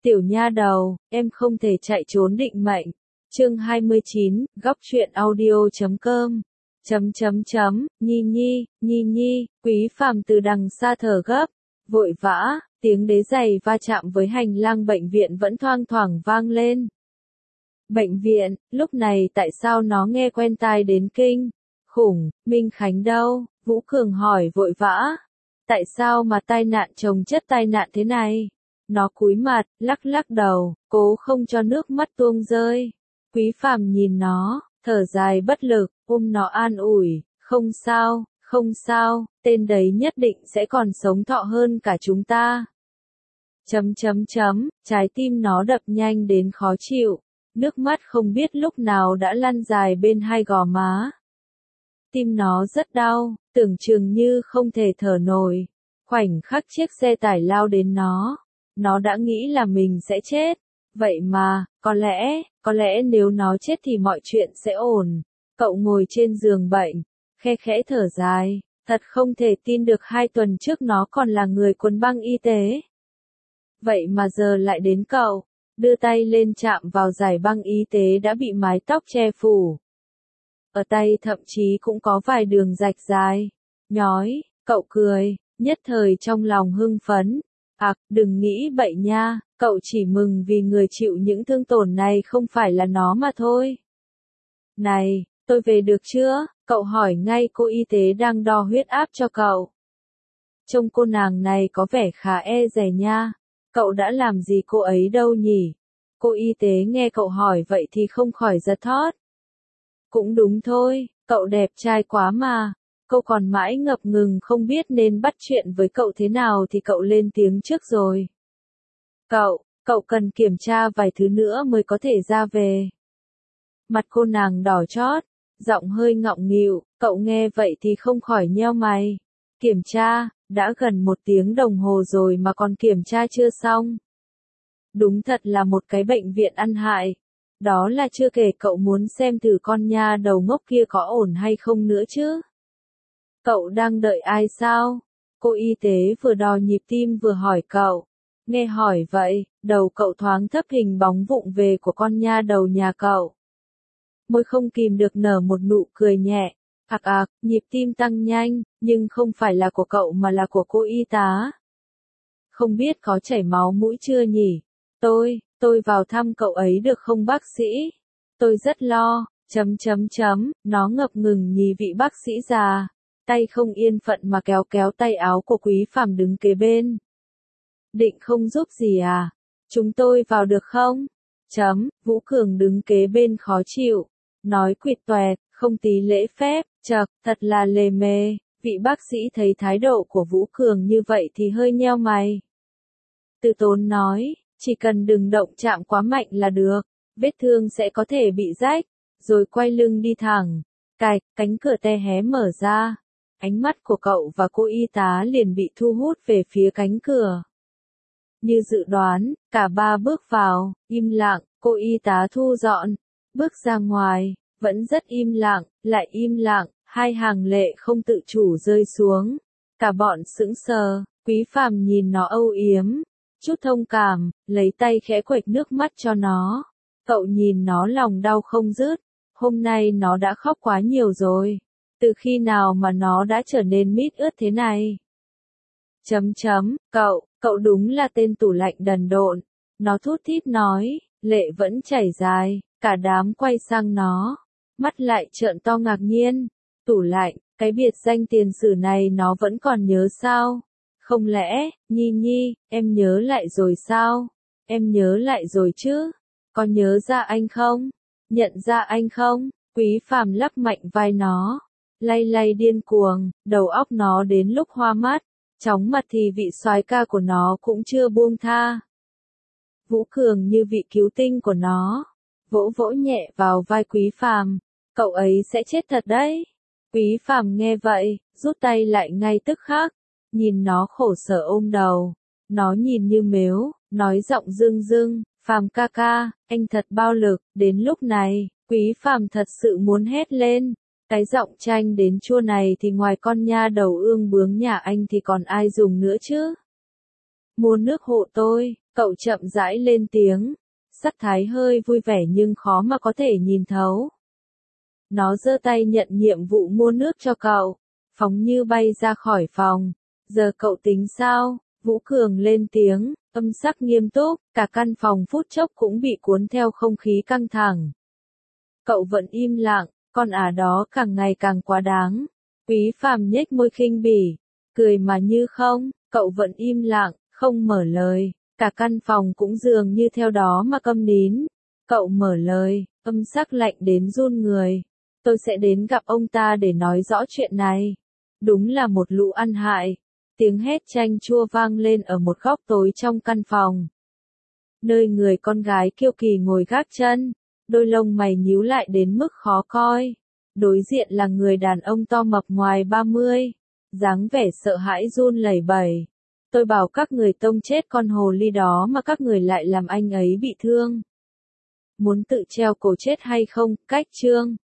Tiểu nha đầu, em không thể chạy trốn định mệnh. Chương 29, góc truyện audio.com. Nhi nhi, Quý Phàm từ đằng xa thở gấp, vội vã, tiếng đế giày va chạm với hành lang bệnh viện vẫn thoang thoảng vang lên. Bệnh viện, lúc này tại sao nó nghe quen tai đến kinh khủng, Minh Khánh đâu? Vũ Cường hỏi vội vã. Tại sao mà tai nạn chồng chất tai nạn thế này? Nó cúi mặt, lắc lắc đầu, cố không cho nước mắt tuôn rơi. Quý Phàm nhìn nó, thở dài bất lực, ôm nó an ủi, không sao, tên đấy nhất định sẽ còn sống thọ hơn cả chúng ta. Trái tim nó đập nhanh đến khó chịu, nước mắt không biết lúc nào đã lăn dài bên hai gò má. Tim nó rất đau, tưởng chừng như không thể thở nổi. Khoảnh khắc chiếc xe tải lao đến nó đã nghĩ là mình sẽ chết. Vậy mà, có lẽ nếu nó chết thì mọi chuyện sẽ ổn. Cậu ngồi trên giường bệnh, khe khẽ thở dài, thật không thể tin được 2 tuần trước nó còn là người quấn băng y tế. Vậy mà giờ lại đến cậu, đưa tay lên chạm vào dải băng y tế đã bị mái tóc che phủ. Ở tay thậm chí cũng có vài đường rạch dài, nhói, cậu cười, nhất thời trong lòng hưng phấn. Đừng nghĩ bậy nha, cậu chỉ mừng vì người chịu những thương tổn này không phải là nó mà thôi. Này, tôi về được chưa? Cậu hỏi ngay cô y tế đang đo huyết áp cho cậu. Trông cô nàng này có vẻ khá e dè nha. Cậu đã làm gì cô ấy đâu nhỉ? Cô y tế nghe cậu hỏi vậy thì không khỏi giật thót. Cũng đúng thôi, cậu đẹp trai quá mà. Cô còn mãi ngập ngừng không biết nên bắt chuyện với cậu thế nào thì cậu lên tiếng trước rồi. Cậu cần kiểm tra vài thứ nữa mới có thể ra về. Mặt cô nàng đỏ chót, giọng hơi ngọng nghịu, cậu nghe vậy thì không khỏi nheo mày. Kiểm tra, đã gần 1 tiếng đồng hồ rồi mà còn kiểm tra chưa xong. Đúng thật là một cái bệnh viện ăn hại. Đó là chưa kể cậu muốn xem thử con nha đầu ngốc kia có ổn hay không nữa chứ. Cậu đang đợi ai sao? Cô y tế vừa đo nhịp tim vừa hỏi cậu. Nghe hỏi vậy, đầu cậu thoáng thấp hình bóng vụng về của con nha đầu nhà cậu. Môi không kìm được nở một nụ cười nhẹ. Nhịp tim tăng nhanh, nhưng không phải là của cậu mà là của cô y tá. Không biết có chảy máu mũi chưa nhỉ? Tôi vào thăm cậu ấy được không bác sĩ? Tôi rất lo, nó ngập ngừng nhìn vị bác sĩ già. Tay không yên phận mà kéo tay áo của Quý Phàm đứng kế bên. Định không giúp gì à? Chúng tôi vào được không? Vũ Cường đứng kế bên khó chịu. Nói quỵt toẹt, không tí lễ phép, thật là lề mề. Vị bác sĩ thấy thái độ của Vũ Cường như vậy thì hơi nheo mày. Từ tốn nói, chỉ cần đừng động chạm quá mạnh là được, vết thương sẽ có thể bị rách, rồi quay lưng đi thẳng. Cánh cửa te hé mở ra. Ánh mắt của cậu và cô y tá liền bị thu hút về phía cánh cửa. Như dự đoán, cả 3 bước vào, im lặng, cô y tá thu dọn, bước ra ngoài, vẫn rất im lặng, lại im lặng, 2 hàng lệ không tự chủ rơi xuống. Cả bọn sững sờ, Quý Phàm nhìn nó âu yếm, chút thông cảm, lấy tay khẽ quệt nước mắt cho nó. Cậu nhìn nó lòng đau không dứt, hôm nay nó đã khóc quá nhiều rồi. Từ khi nào mà nó đã trở nên mít ướt thế này? Cậu đúng là tên tủ lạnh đần độn. Nó thút thít nói, lệ vẫn chảy dài, cả đám quay sang nó. Mắt lại trợn to ngạc nhiên. Tủ lạnh, cái biệt danh tiền sử này nó vẫn còn nhớ sao? Không lẽ, Nhi, em nhớ lại rồi sao? Em nhớ lại rồi chứ? Có nhớ ra anh không? Nhận ra anh không? Quý Phàm lắc mạnh vai nó. Lay điên cuồng, đầu óc nó đến lúc hoa mắt, chóng mặt thì vị soái ca của nó cũng chưa buông tha. Vũ Cường như vị cứu tinh của nó, vỗ nhẹ vào vai Quý Phàm, cậu ấy sẽ chết thật đấy. Quý Phàm nghe vậy, rút tay lại ngay tức khắc, nhìn nó khổ sở ôm đầu, nó nhìn như mếu, nói giọng rưng, Phàm ca ca, anh thật bao lực. Đến lúc này, Quý Phàm thật sự muốn hét lên. Cái giọng chanh đến chua này thì ngoài con nha đầu ương bướng nhà anh thì còn ai dùng nữa chứ? mua nước hộ tôi, cậu chậm rãi lên tiếng. Sắc thái hơi vui vẻ nhưng khó mà có thể nhìn thấu. Nó giơ tay nhận nhiệm vụ mua nước cho cậu, phóng như bay ra khỏi phòng. Giờ cậu tính sao? Vũ Cường lên tiếng, âm sắc nghiêm túc, cả căn phòng phút chốc cũng bị cuốn theo không khí căng thẳng. Cậu vẫn im lặng, con đó càng ngày càng quá đáng. Quý Phàm nhếch môi khinh bỉ, cười mà như không, cậu vẫn im lặng, không mở lời, cả căn phòng cũng dường như theo đó mà câm nín. Cậu mở lời, âm sắc lạnh đến run người. Tôi sẽ đến gặp ông ta để nói rõ chuyện này. Đúng là một lũ ăn hại. Tiếng hét chanh chua vang lên ở một góc tối trong căn phòng. Nơi người con gái kiêu kỳ ngồi gác chân, đôi lông mày nhíu lại đến mức khó coi. Đối diện là người đàn ông to mập ngoài 30, dáng vẻ sợ hãi run lẩy bẩy. Tôi bảo các người tông chết con hồ ly đó mà các người lại làm anh ấy bị thương. Muốn tự treo cổ chết hay không? Cách chương